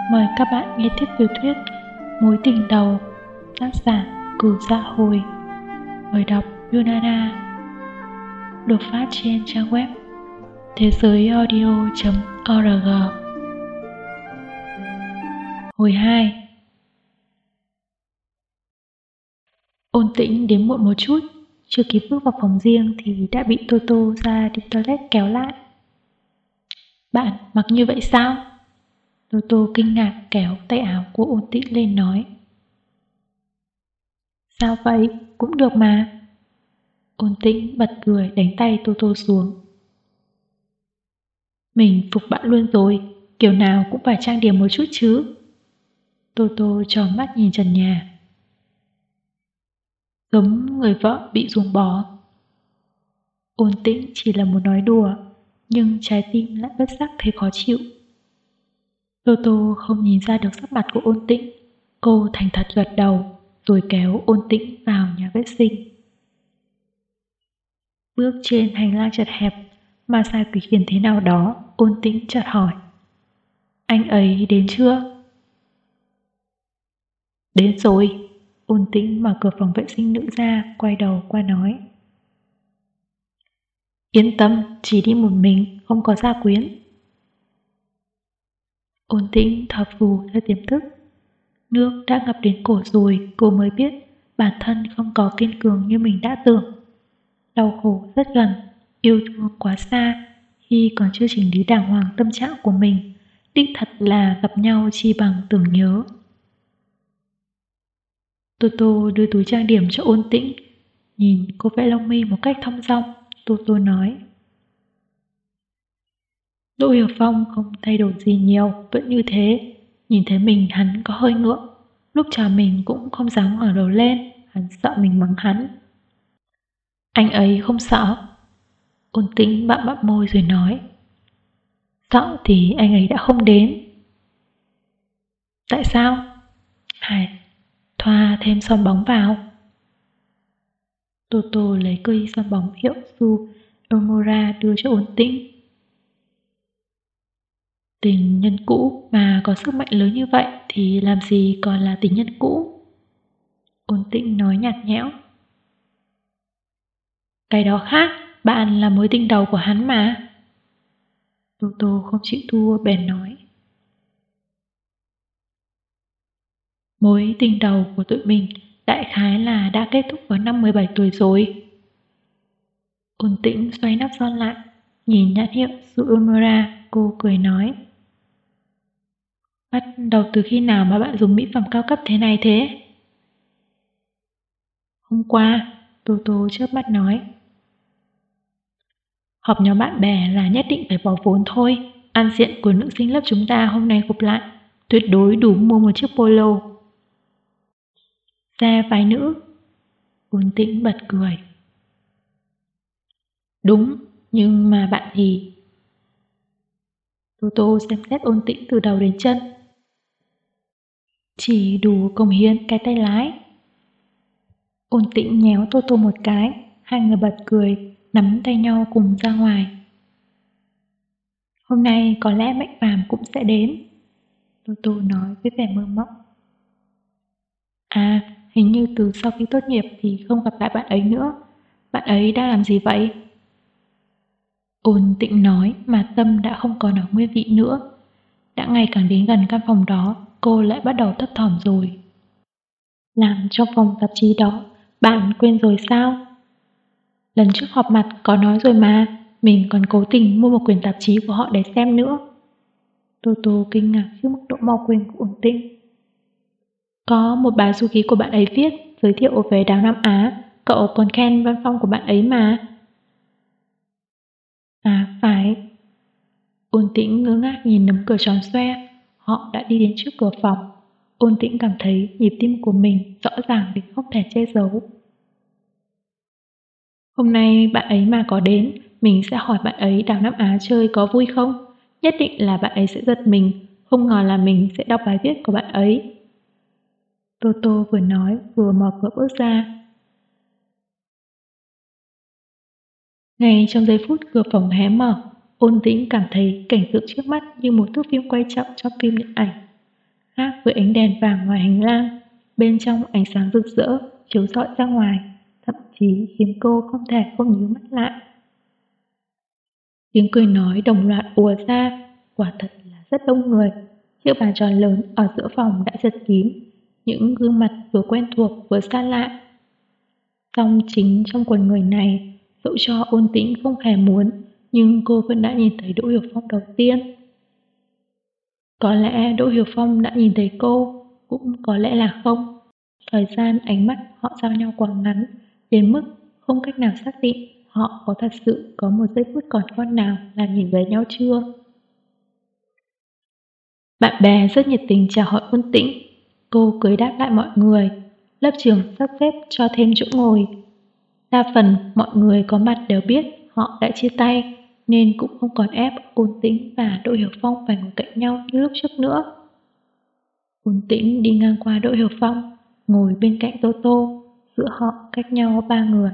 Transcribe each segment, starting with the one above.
Mời các bạn nghe tiếp tiểu thuyết Mối tình đầu, tác giả Cửu Dạ Hồi. Người đọc Yunana. Được phát trên trang web thế giới audio.org. Hồi 2. Ôn Tĩnh đến muộn một chút, chưa kịp bước vào phòng riêng thì đã bị Toto ra đi toilet kéo lại. Bạn mặc như vậy sao? Toto kinh ngạc kéo tay áo của Ôn Tĩnh lên nói. Sao vậy? Cũng được mà. Ôn Tĩnh bật cười đánh tay Toto xuống. Mình phục bạn luôn rồi, kiểu nào cũng phải trang điểm một chút chứ. Toto tròn mắt nhìn trần nhà. Giống người vợ bị ruồng bỏ. Ôn Tĩnh chỉ là một nói đùa, nhưng trái tim lại bất giác thấy khó chịu. Toto không nhìn ra được sắc mặt của Ôn Tĩnh. Cô thành thật gật đầu, rồi kéo Ôn Tĩnh vào nhà vệ sinh. Bước trên hành lang chật hẹp, mà sai quỷ khiến thế nào đó, Ôn Tĩnh chợt hỏi. Anh ấy đến chưa? Đến rồi. Ôn Tĩnh mở cửa phòng vệ sinh nữ ra, quay đầu qua nói. Yên tâm, chỉ đi một mình, không có gia quyến. Ôn Tĩnh thở phù theo tiềm thức. Nước đã ngập đến cổ rồi, cô mới biết bản thân không có kiên cường như mình đã tưởng. Đau khổ rất gần, yêu thương quá xa, khi còn chưa chỉnh lý đàng hoàng tâm trạng của mình, đích thật là gặp nhau chi bằng tưởng nhớ. Toto đưa túi trang điểm cho Ôn Tĩnh, nhìn cô vẽ lông mi một cách thong dong. Toto nói. Đỗ Hiểu Phong không thay đổi gì nhiều, vẫn như thế. Nhìn thấy mình hắn có hơi ngượng, lúc chào mình cũng không dám ngẩng đầu lên, hắn sợ mình mắng hắn. Anh ấy không sợ. Ôn Tĩnh bặm bặm môi rồi nói. Sợ thì anh ấy đã không đến. Tại sao? Hải thoa thêm son bóng vào. Toto lấy cây son bóng hiệu Su Omura đưa cho Ôn Tĩnh. Tình nhân cũ mà có sức mạnh lớn như vậy thì làm gì còn là tình nhân cũ? Ôn Tĩnh nói nhạt nhẽo. Cái đó khác, bạn là mối tình đầu của hắn mà. Toto không chịu thua bèn nói. Mối tình đầu của tụi mình đại khái là đã kết thúc vào năm 17 tuổi rồi. Ôn Tĩnh xoay nắp son lại, nhìn nhãn hiệu Suumura, cô cười nói. Bắt đầu từ khi nào mà bạn dùng mỹ phẩm cao cấp thế này thế? Hôm qua, Toto chớp mắt nói. Họp nhóm bạn bè là nhất định phải bỏ vốn thôi. Ăn diện của nữ sinh lớp chúng ta hôm nay gộp lại, tuyệt đối đủ mua một chiếc polo. Ra váy nữ. Ôn Tĩnh bật cười. Đúng, nhưng mà bạn thì... Toto xem xét Ôn Tĩnh từ đầu đến chân. Chỉ đủ cống hiến cái tay lái. Ôn Tĩnh nhéo Toto một cái, hai người bật cười, nắm tay nhau cùng ra ngoài. Hôm nay có lẽ Mạnh Phàm cũng sẽ đến. Toto nói với vẻ mơ mộng. À, hình như từ sau khi tốt nghiệp thì không gặp lại bạn ấy nữa. Bạn ấy đang làm gì vậy? Ôn Tĩnh nói mà tâm đã không còn ở nguyên vị nữa. Đã ngày càng đến gần căn phòng đó, cô lại bắt đầu thấp thỏm rồi. Làm trong phòng tạp chí đó, bạn quên rồi sao? Lần trước họp mặt có nói rồi mà, mình còn cố tình mua một quyển tạp chí của họ để xem nữa. Toto kinh ngạc trước mức độ mau quên của Ôn Tĩnh. Có một bài du ký của bạn ấy viết, giới thiệu về Đào Nam Á, cậu còn khen văn phong của bạn ấy mà. À phải. Ôn Tĩnh ngơ ngác nhìn nấm cửa tròn xoe, họ đã đi đến trước cửa phòng. Ôn Tĩnh cảm thấy nhịp tim của mình rõ ràng đến không thể che giấu. Hôm nay bạn ấy mà có đến, mình sẽ hỏi bạn ấy Đào Nam Á chơi có vui không? Nhất định là bạn ấy sẽ giật mình, không ngờ là mình sẽ đọc bài viết của bạn ấy. Toto vừa nói vừa mở cửa bước ra. Ngay trong giây phút cửa phòng hé mở, Ôn Tĩnh cảm thấy cảnh tượng trước mắt như một thước phim quay chậm trong phim điện ảnh. Khác với ánh đèn vàng ngoài hành lang, bên trong ánh sáng rực rỡ chiếu rọi ra ngoài, thậm chí khiến cô không thể không nhíu mắt lại. Tiếng cười nói đồng loạt ùa ra, quả thật là rất đông người. Chiếc bàn tròn lớn ở giữa phòng đã chật kín, những gương mặt vừa quen thuộc vừa xa lạ. Song chính trong quần người này, dẫu cho Ôn Tĩnh không hề muốn, nhưng cô vẫn đã nhìn thấy Đỗ Hiểu Phong đầu tiên. Có lẽ Đỗ Hiểu Phong đã nhìn thấy cô, cũng có lẽ là không. Thời gian ánh mắt họ giao nhau quá ngắn, đến mức không cách nào xác định họ có thật sự có một giây phút còn con nào là nhìn về nhau chưa. Bạn bè rất nhiệt tình chào hỏi Ôn Tĩnh. Cô cười đáp lại mọi người. Lớp trưởng sắp xếp cho thêm chỗ ngồi. Đa phần mọi người có mặt đều biết họ đã chia tay, nên cũng không còn ép Ôn Tĩnh và Đỗ Hiểu Phong phải ngồi cạnh nhau như lúc trước nữa. Ôn Tĩnh đi ngang qua Đỗ Hiểu Phong, ngồi bên cạnh Tô Tô, giữa họ cách nhau 3 người.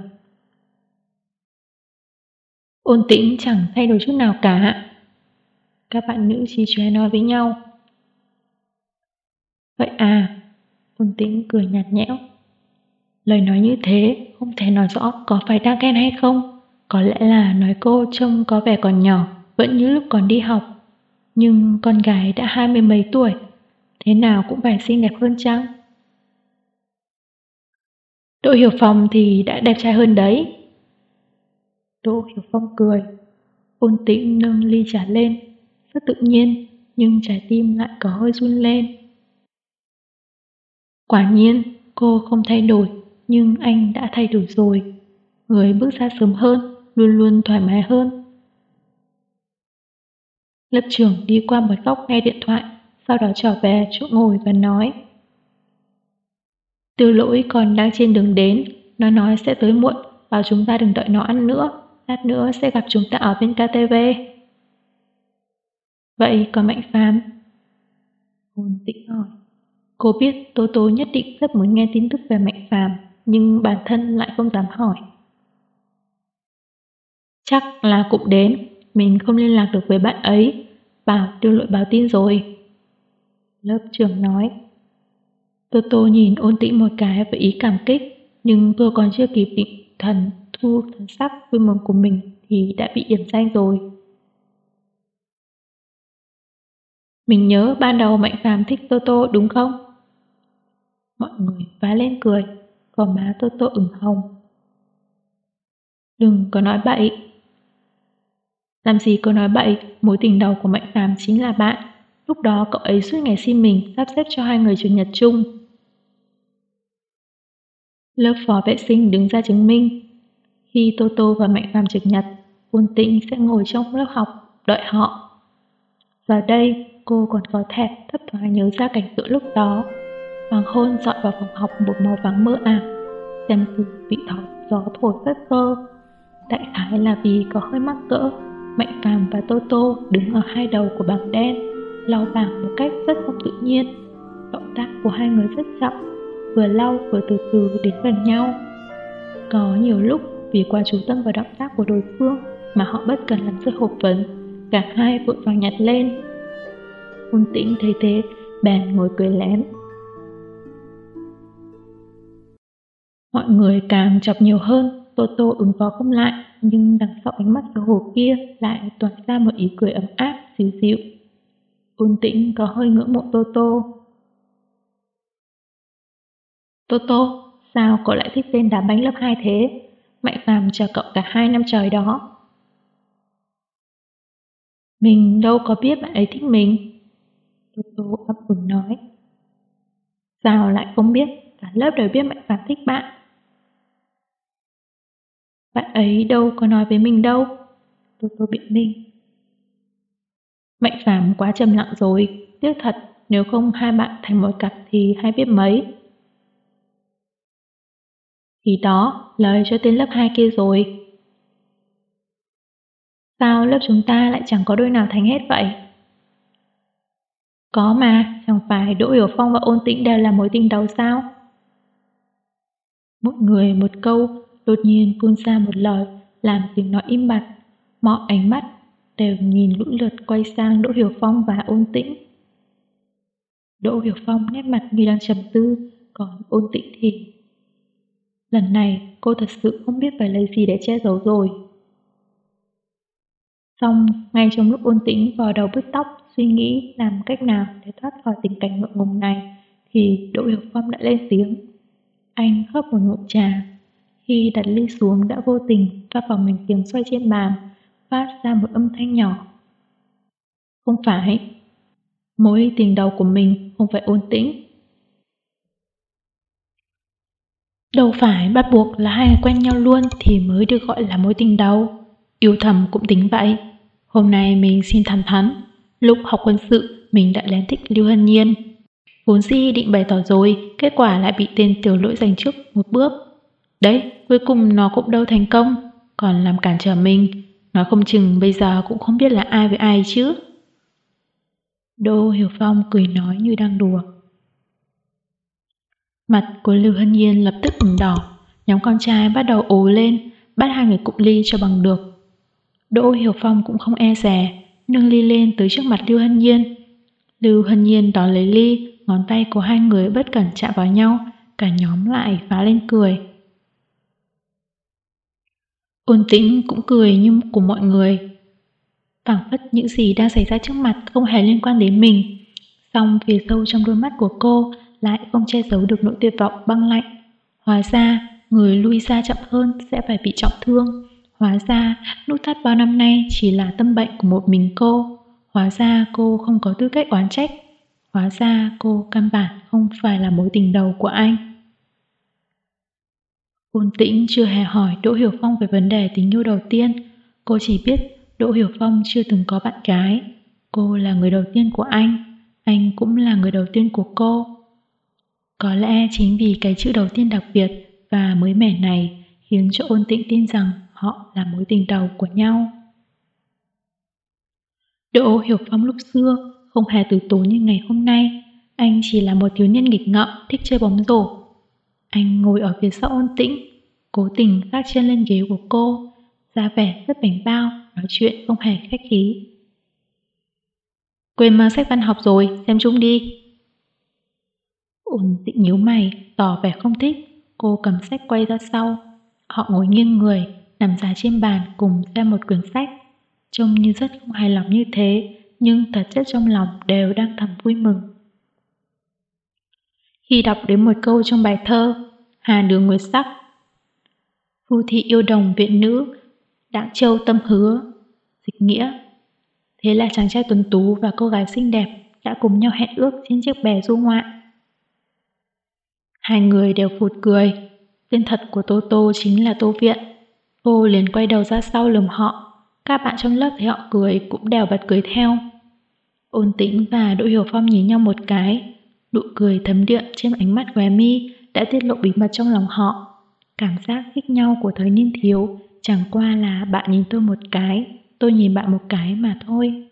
Ôn Tĩnh chẳng thay đổi chút nào cả. Các bạn nữ chí chóe nói với nhau. Vậy à? Ôn Tĩnh cười nhạt nhẽo. Lời nói như thế không thể nói rõ có phải đang ghen hay không. Có lẽ là nói cô trông có vẻ còn nhỏ, vẫn như lúc còn đi học. Nhưng con gái đã 20 mấy tuổi, thế nào cũng phải xinh đẹp hơn chăng? Đỗ Hiểu Phong thì đã đẹp trai hơn đấy. Đỗ Hiểu Phong cười. Ôn Tĩnh nâng ly trà lên, rất tự nhiên, nhưng trái tim lại có hơi run lên. Quả nhiên, cô không thay đổi, nhưng anh đã thay đổi rồi. Người bước ra sớm hơn, luôn luôn thoải mái hơn. Lớp trưởng đi qua một góc nghe điện thoại, sau đó trở về chỗ ngồi và nói. Tiêu Lỗi còn đang trên đường đến, nó nói sẽ tới muộn, bảo chúng ta đừng đợi nó ăn nữa, lát nữa sẽ gặp chúng ta ở bên KTV. Vậy còn Mạnh Phàm? Ôn Tĩnh hỏi. Cô biết Tố Tố nhất định rất muốn nghe tin tức về Mạnh Phàm, nhưng bản thân lại không dám hỏi. Chắc là cũng đến, mình không liên lạc được với bạn ấy, bảo Tiêu Lỗi báo tin rồi. Lớp trưởng nói. Tô Tô nhìn Ôn Tĩnh một cái với ý cảm kích, nhưng tôi còn chưa kịp định thu thần sắc vui mừng của mình thì đã bị điểm danh rồi. Mình nhớ ban đầu Mạnh Phàm thích Tô Tô đúng không? Mọi người phá lên cười, gò má Tô Tô ửng hồng. Đừng có nói bậy. Làm gì có nói bậy, mối tình đầu của Mạnh Phàm chính là bạn. Lúc đó cậu ấy suốt ngày xin mình sắp xếp cho hai người chủ nhật chung. Lớp phó vệ sinh đứng ra chứng minh. Khi Tô Tô và Mạnh Phàm trực nhật, Ôn Tĩnh sẽ ngồi trong lớp học, đợi họ. Giờ đây, cô còn có thể thấp thoáng nhớ ra cảnh tượng lúc đó. Hoàng hôn dọi vào phòng học một màu vàng mơ ảo, xem từ bị gió thổi phất phơ. Đại khái là vì có hơi mắc cỡ, Mạnh Phàm và Tô Tô đứng ở hai đầu của bảng đen, lau bảng một cách rất không tự nhiên. Động tác của hai người rất chậm, vừa lau vừa từ từ đến gần nhau. Có nhiều lúc vì quá chú tâm vào động tác của đối phương mà họ bất cần làm rơi hộp phấn, cả hai vội vàng nhặt lên. Ôn Tĩnh thấy thế, bèn ngồi cười lén. Mọi người càng chọc nhiều hơn, Tô Tô ứng phó không lại, nhưng đằng sau ánh mắt xấu hổ kia lại toát ra một ý cười ấm áp, dịu dịu. Ôn Tĩnh có hơi ngưỡng mộ Tô Tô. Tô Tô, sao cậu lại thích tên đá banh lớp 2 thế? Mạnh Phàm chờ cậu cả 2 năm trời đó. Mình đâu có biết bạn ấy thích mình. Tô Tô ấp úng nói. Sao lại không biết, cả lớp đều biết Mạnh Phàm thích bạn. Bạn ấy đâu có nói với mình đâu. Tô Tô biện minh. Mạnh Phàm quá trầm lặng rồi, tiếc thật, nếu không hai bạn thành một cặp thì hay biết mấy. Thì đó, lời cho tên lớp 2 kia rồi. Sao lớp chúng ta lại chẳng có đôi nào thành hết vậy? Có mà, chẳng phải Đỗ Hiểu Phong và Ôn Tĩnh đều là mối tình đầu sao? Một người một câu, đột nhiên phun ra một lời, làm tiếng nói im bặt. Mọi ánh mắt đều nhìn lũ lượt quay sang Đỗ Hiểu Phong và Ôn Tĩnh. Đỗ Hiểu Phong nét mặt như đang trầm tư, còn Ôn Tĩnh thì... Lần này cô thật sự không biết phải lấy gì để che giấu rồi. Xong, ngay trong lúc Ôn Tĩnh vò đầu bứt tóc, suy nghĩ làm cách nào để thoát khỏi tình cảnh ngượng ngùng này, thì Đỗ Hiểu Phong đã lên tiếng. Anh hớp một ngụm trà. Khi đặt ly xuống đã vô tình va vào mảnh tiếng xoay trên bàn, phát ra một âm thanh nhỏ. Không phải. Mối tình đầu của mình không phải Ôn Tĩnh. Đâu phải bắt buộc là hai người quen nhau luôn thì mới được gọi là mối tình đầu. Yêu thầm cũng tính vậy. Hôm nay mình xin thẳng thắn, lúc học quân sự mình đã lén thích Lưu Hân Nhiên. Vốn dĩ định bày tỏ rồi, kết quả lại bị tên tiểu lỗi giành trước một bước. Đấy, cuối cùng nó cũng đâu thành công, còn làm cản trở mình. Nói không chừng bây giờ cũng không biết là ai với ai chứ. Đỗ Hiểu Phong cười nói như đang đùa. Mặt của Lưu Hân Nhiên lập tức ửng đỏ, nhóm con trai bắt đầu ồ lên, bắt hai người cụng ly cho bằng được. Đỗ Hiểu Phong cũng không e dè, nâng ly lên tới trước mặt Lưu Hân Nhiên. Lưu Hân Nhiên đón lấy ly, ngón tay của hai người bất cẩn chạm vào nhau, cả nhóm lại phá lên cười. Ôn Tĩnh cũng cười như của mọi người. Phảng phất những gì đang xảy ra trước mặt không hề liên quan đến mình. Song phía sâu trong đôi mắt của cô lại không che giấu được nỗi tuyệt vọng băng lạnh. Hóa ra, người lui ra chậm hơn sẽ phải bị trọng thương. Hóa ra, nút thắt bao năm nay chỉ là tâm bệnh của một mình cô. Hóa ra cô không có tư cách oán trách. Hóa ra cô căn bản không phải là mối tình đầu của anh. Ôn Tĩnh chưa hề hỏi Đỗ Hiểu Phong về vấn đề tình yêu đầu tiên. Cô chỉ biết Đỗ Hiểu Phong chưa từng có bạn gái. Cô là người đầu tiên của anh cũng là người đầu tiên của cô. Có lẽ chính vì cái chữ đầu tiên đặc biệt và mới mẻ này khiến cho Ôn Tĩnh tin rằng họ là mối tình đầu của nhau. Đỗ Hiểu Phong lúc xưa không hề từ tốn như ngày hôm nay. Anh chỉ là một thiếu niên nghịch ngợm thích chơi bóng rổ. Anh ngồi ở phía sau Ôn Tĩnh, cố tình gác chân lên ghế của cô, ra vẻ rất bảnh bao, nói chuyện không hề khách khí. Quên mang sách văn học rồi, xem chung đi. Ôn Tĩnh nhíu mày, tỏ vẻ không thích. Cô cầm sách quay ra sau. Họ ngồi nghiêng người, nằm dài trên bàn cùng xem một quyển sách. Trông như rất không hài lòng như thế, nhưng thật chất trong lòng đều đang thầm vui mừng. Khi đọc đến một câu trong bài thơ Hà Đường Nguyệt Sắc, Phu thị yêu đồng viện nữ, Đãng Châu tâm hứa, dịch nghĩa. Thế là chàng trai tuấn tú và cô gái xinh đẹp đã cùng nhau hẹn ước trên chiếc bè du ngoạn. Hai người đều phụt cười. Tên thật của Tô Tô chính là Tô Viện. Cô liền quay đầu ra sau lườm họ. Các bạn trong lớp thấy họ cười cũng đều bật cười theo. Ôn Tĩnh và Đỗ Hiểu Phong nhìn nhau một cái. Nụ cười thấm đượm trên ánh mắt khóe mi đã tiết lộ bí mật trong lòng họ. Cảm giác thích nhau của thời niên thiếu chẳng qua là bạn nhìn tôi một cái, tôi nhìn bạn một cái mà thôi.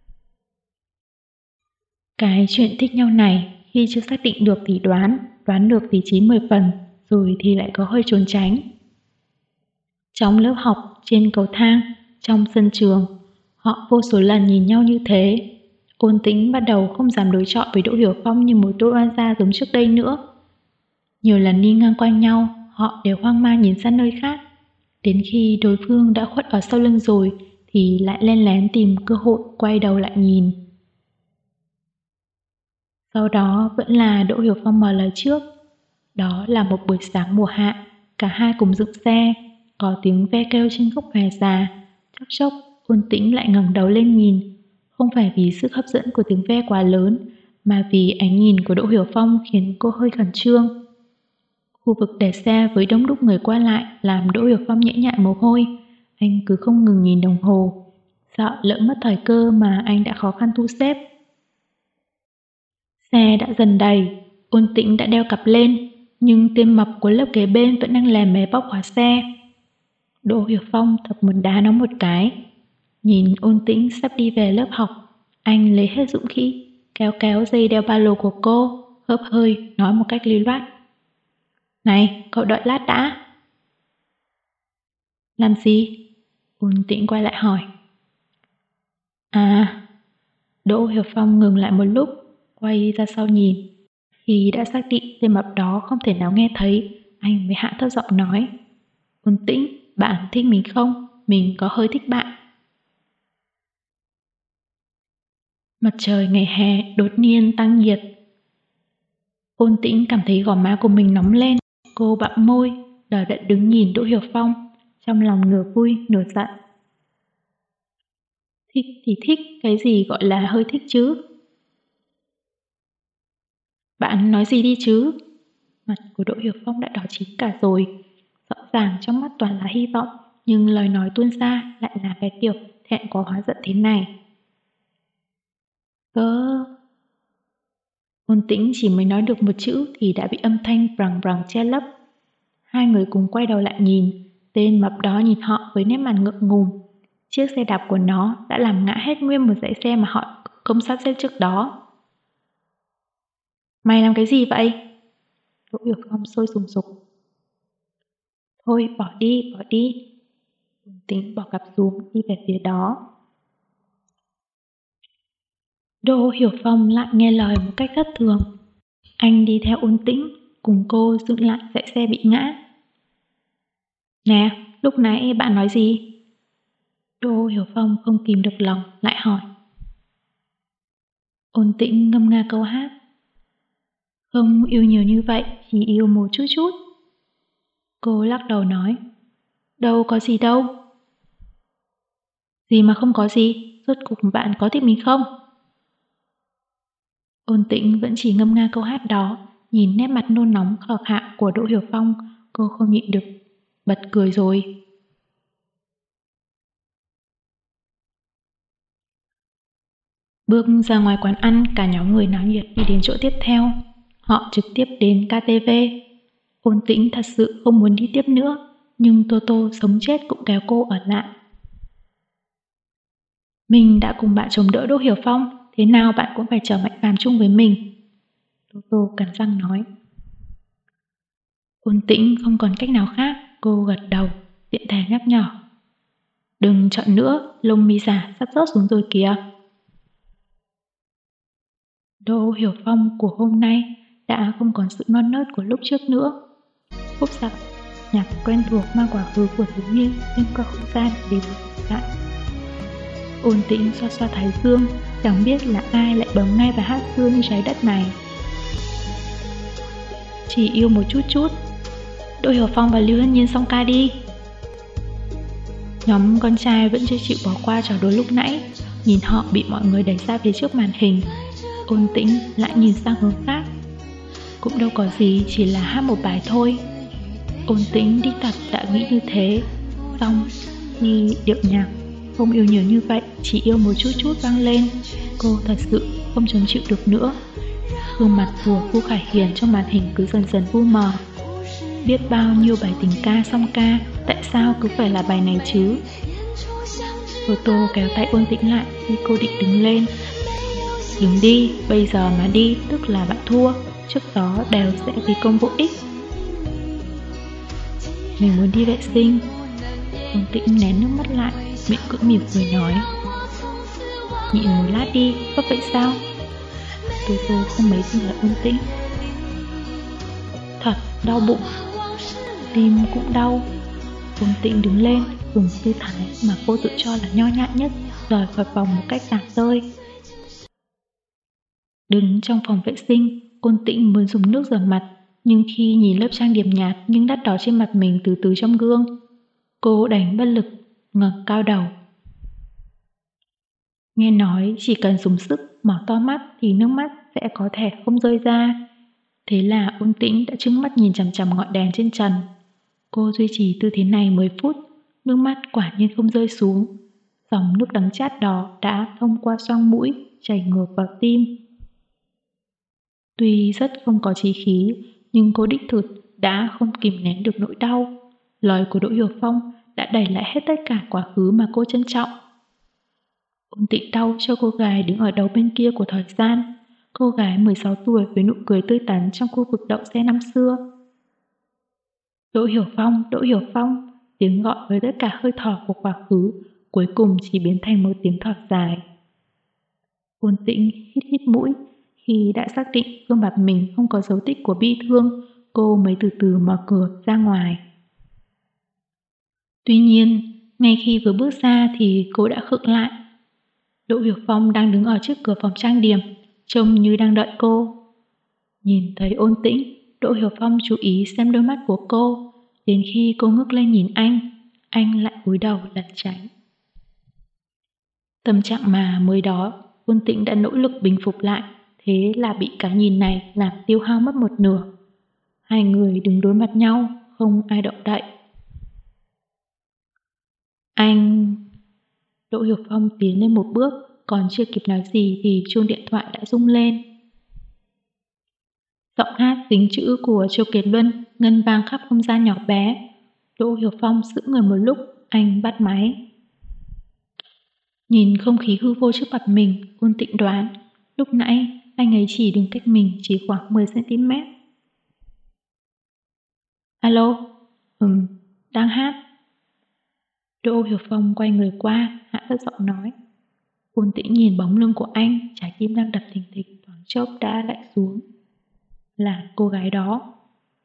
Cái chuyện thích nhau này khi chưa xác định được thì đoán được thì 9-10 phần, rồi thì lại có hơi trốn tránh. Trong lớp học, trên cầu thang, trong sân trường, họ vô số lần nhìn nhau như thế. Ôn Tĩnh bắt đầu không dám đối chọi với Đỗ Hiểu Phong như một đôi oan gia giống trước đây nữa. Nhiều lần đi ngang qua nhau, họ đều hoang mang nhìn sang nơi khác. Đến khi đối phương đã khuất ở sau lưng rồi thì lại len lén tìm cơ hội quay đầu lại nhìn. Sau đó vẫn là Đỗ Hiểu Phong mở lời trước. Đó là một buổi sáng mùa hạ, cả hai cùng dựng xe, có tiếng ve kêu trên gốc hè già. Chốc chốc, Ôn Tĩnh lại ngẩng đầu lên nhìn. Không phải vì sức hấp dẫn của tiếng ve quá lớn, mà vì ánh nhìn của Đỗ Hiểu Phong khiến cô hơi khẩn trương. Khu vực để xe với đông đúc người qua lại làm Đỗ Hiểu Phong nhễ nhại mồ hôi. Anh cứ không ngừng nhìn đồng hồ, sợ lỡ mất thời cơ mà anh đã khó khăn thu xếp. Xe đã dần đầy, Ôn Tĩnh đã đeo cặp lên, nhưng tên mập của lớp kế bên vẫn đang lè mè bóc khóa xe. Đỗ Hiểu Phong thật muốn đá nó một cái. Nhìn Ôn Tĩnh sắp đi về lớp học, anh lấy hết dũng khí, kéo kéo dây đeo ba lô của cô, hớp hơi, nói một cách lưu loát. Này, cậu đợi lát đã. Làm gì? Ôn Tĩnh quay lại hỏi. À, Đỗ Hiểu Phong ngừng lại một lúc, quay ra sau nhìn. Khi đã xác định tên mập đó không thể nào nghe thấy, anh mới hạ thấp giọng nói: Ôn Tĩnh, bạn thích mình không? Mình có hơi thích bạn. Mặt trời ngày hè đột nhiên tăng nhiệt. Ôn Tĩnh cảm thấy gò má của mình nóng lên. Cô bặm môi, đờ đẫn đứng nhìn Đỗ Hiểu Phong, trong lòng nửa vui nửa giận. Thích thì thích, cái gì gọi là hơi thích chứ? Bạn nói gì đi chứ? Mặt của Đỗ Hiểu Phong đã đỏ chín cả rồi. Rõ ràng trong mắt toàn là hy vọng, nhưng lời nói tuôn ra lại là cái kiểu thẹn quá hóa giận thế này. Cơ... Ôn Tĩnh chỉ mới nói được một chữ thì đã bị âm thanh brằng brằng che lấp. Hai người cùng quay đầu lại nhìn, tên mập đó nhìn họ với nét mặt ngượng ngùng. Chiếc xe đạp của nó đã làm ngã hết nguyên một dãy xe mà họ không sắp xếp trước đó. Mày làm cái gì vậy? Đỗ Hiểu Phong sôi sùng sục. Thôi bỏ đi, bỏ đi. Ôn Tĩnh bỏ cặp xuống đi về phía đó. Đỗ Hiểu Phong lại nghe lời một cách thất thường. Anh đi theo Ôn Tĩnh, cùng cô dựng lại dãy xe bị ngã. Nè, lúc nãy bạn nói gì? Đỗ Hiểu Phong không kìm được lòng, lại hỏi. Ôn Tĩnh ngâm nga câu hát. Không yêu nhiều như vậy, chỉ yêu một chút chút. Cô lắc đầu nói. Đâu có gì đâu. Gì mà không có gì, rốt cuộc bạn có thích mình không? Ôn Tĩnh vẫn chỉ ngâm nga câu hát đó, nhìn nét mặt nôn nóng khờ khạo của Đỗ Hiểu Phong, cô không nhịn được, bật cười rồi. Bước ra ngoài quán ăn, cả nhóm người náo nhiệt đi đến chỗ tiếp theo. Họ trực tiếp đến KTV. Ôn Tĩnh thật sự không muốn đi tiếp nữa, nhưng Toto sống chết cũng kéo cô ở lại. Mình đã cùng bạn chống đỡ Đỗ Hiểu Phong, thế nào bạn cũng phải trở Mạnh Phàm chung với mình. Toto cắn răng nói. Ôn Tĩnh không còn cách nào khác, cô gật đầu, tiện thể nhắc nhở. Đừng chọn nữa, lông mi giả sắp rớt xuống rồi kìa. Đỗ Hiểu Phong của hôm nay đã không còn sự non nớt của lúc trước nữa. Khúc dạo, nhạc quen thuộc mang quá khứ của thiếu niên xuyên qua không gian đến với hiện tại. Ôn Tĩnh xoa xoa thái dương, chẳng biết là ai lại bấm ngay vào hát xưa như trái đất này. Chỉ yêu một chút chút. Đỗ Hiểu Phong và Lưu Hân Nhiên xong ca đi. Nhóm con trai vẫn chưa chịu bỏ qua trò đùa lúc nãy, nhìn họ bị mọi người đẩy ra phía trước màn hình. Ôn Tĩnh lại nhìn sang hướng khác. Cũng đâu có gì, chỉ là hát một bài thôi. Ôn Tĩnh đích thật đã nghĩ như thế. Xong khi điệu nhạc không yêu nhiều như vậy, chỉ yêu một chút chút vang lên, cô thật sự không chống chịu được nữa. Gương mặt của Vu Khải Hiền trong màn hình cứ dần dần vu mờ. Biết bao nhiêu bài tình ca song ca, tại sao cứ phải là bài này chứ? Toto kéo tay Ôn Tĩnh lại khi cô định đứng lên. Đừng đi, bây giờ mà đi tức là bạn thua, trước đó đều sẽ vì công vô ích. Mình muốn đi vệ sinh. Ôn Tĩnh nén nước mắt lại, miệng cưỡng mỉm cười nói. Nhịn một lát đi, có vậy sao? Toto không mấy tin là Ôn Tĩnh. Thật, đau bụng. Tim cũng đau. Ôn Tĩnh đứng lên, dùng tư thái mà cô tự cho là nho nhã nhất, rời khỏi phòng một cách tản tơi. Đứng trong phòng vệ sinh, Ôn Tĩnh muốn dùng nước rửa mặt, nhưng khi nhìn lớp trang điểm nhạt nhưng đắt đỏ trên mặt mình từ từ trong gương, cô đành bất lực, ngẩng cao đầu. Nghe nói chỉ cần dùng sức mở to mắt thì nước mắt sẽ có thể không rơi ra. Thế là Ôn Tĩnh đã trừng mắt nhìn chằm chằm ngọn đèn trên trần. Cô duy trì tư thế này 10 phút, nước mắt quả nhiên không rơi xuống. Dòng nước đắng chát đó đã thông qua xoang mũi, chảy ngược vào tim. Tuy rất không có chí khí, nhưng cô đích thực đã không kìm nén được nỗi đau. Lời của Đỗ Hiểu Phong đã đẩy lại hết tất cả quá khứ mà cô trân trọng. Ôn Tĩnh đau cho cô gái đứng ở đầu bên kia của thời gian, cô gái 16 tuổi với nụ cười tươi tắn trong khu vực đậu xe năm xưa. Đỗ Hiểu Phong, Đỗ Hiểu Phong, tiếng gọi với tất cả hơi thở của quá khứ, cuối cùng chỉ biến thành một tiếng thở dài. Ôn Tĩnh hít hít mũi, Khi đã xác định gương mặt mình không có dấu tích của bi thương, cô mới từ từ mở cửa ra ngoài. Tuy nhiên, ngay khi vừa bước ra thì cô đã khựng lại. Đỗ Hiểu Phong đang đứng ở trước cửa phòng trang điểm, trông như đang đợi cô. Nhìn thấy Ôn Tĩnh, Đỗ Hiểu Phong chú ý xem đôi mắt của cô, đến khi cô ngước lên nhìn anh lại cúi đầu lẩn tránh. Tâm trạng mà mới đó, Ôn Tĩnh đã nỗ lực bình phục lại, thế là bị cái nhìn này làm tiêu hao mất một nửa. Hai người đứng đối mặt nhau, không ai động đậy. Anh... Đỗ Hiểu Phong tiến lên một bước, còn chưa kịp nói gì thì chuông điện thoại đã rung lên. Giọng hát dính chữ của Châu Kiệt Luân ngân vang khắp không gian nhỏ bé. Đỗ Hiểu Phong sững người một lúc, anh bắt máy. Nhìn không khí hư vô trước mặt mình, Ôn Tĩnh đoán, lúc nãy anh ấy chỉ đứng cách mình chỉ khoảng 10 cm. Alo, đang hát. Đỗ Hiểu Phong quay người qua, hạ thấp giọng nói. Ôn Tĩnh nhìn bóng lưng của anh, trái tim đang đập thình thịch thoáng chốc đã lạnh xuống. Là cô gái đó.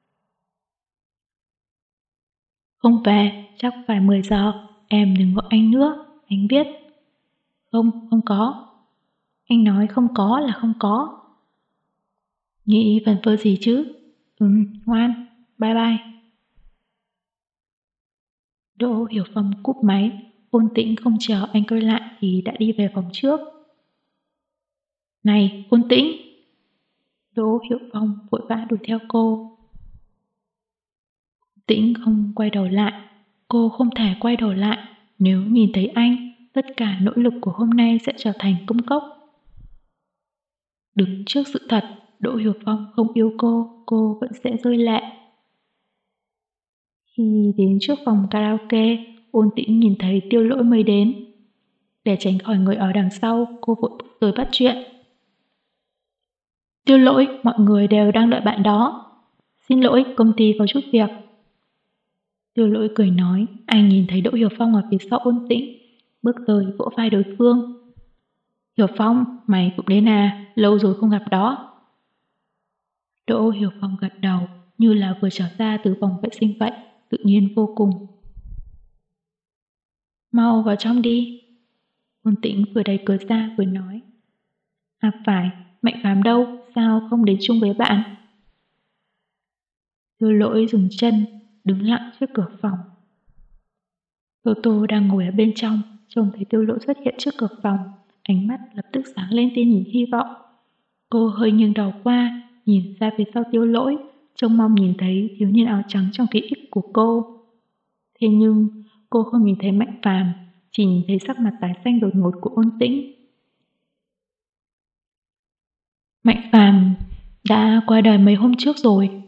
Không về, chắc phải 10 giờ, em đừng gọi anh nữa, anh biết. Không có. Anh nói không có là không có. Nghĩ vần vơ gì chứ? Ngoan, bye bye. Đỗ Hiểu Phong cúp máy, Ôn Tĩnh không chờ anh quay lại thì đã đi về phòng trước. Này, Ôn Tĩnh! Đỗ Hiểu Phong vội vã đuổi theo cô. Tĩnh không quay đầu lại, cô không thể quay đầu lại. Nếu nhìn thấy anh, tất cả nỗ lực của hôm nay sẽ trở thành công cốc. Đứng trước sự thật, Đỗ Hiểu Phong không yêu cô vẫn sẽ rơi lệ. Khi đến trước phòng karaoke, Ôn Tĩnh nhìn thấy Tiêu Lỗi mới đến. Để tránh khỏi người ở đằng sau, cô vội bước tới bắt chuyện. Tiêu Lỗi, mọi người đều đang đợi bạn đó. Xin lỗi, công ty có chút việc. Tiêu Lỗi cười nói, anh nhìn thấy Đỗ Hiểu Phong ở phía sau Ôn Tĩnh, bước tới vỗ vai đối phương. Hiểu Phong, mày cũng đến à, lâu rồi không gặp đó. Đỗ Hiểu Phong gật đầu, như là vừa trở ra từ phòng vệ sinh vậy, tự nhiên vô cùng. Mau vào trong đi. Ôn Tĩnh vừa đẩy cửa ra vừa nói. À phải, Mạnh Phàm đâu, sao không đến chung với bạn? Tiêu Lỗi dừng chân, đứng lặng trước cửa phòng. Tô Tô đang ngồi ở bên trong, trông thấy Tiêu Lỗi xuất hiện trước cửa phòng, ánh mắt lập tức sáng lên tia nhìn hy vọng. Cô hơi nghiêng đầu qua, nhìn ra phía sau Tiêu Lỗi, trông mong nhìn thấy thiếu niên áo trắng trong ký ức của cô. Thế nhưng, cô không nhìn thấy Mạnh Phàm, chỉ nhìn thấy sắc mặt tái xanh đột ngột của Ôn Tĩnh. Mạnh Phàm đã qua đời mấy hôm trước rồi.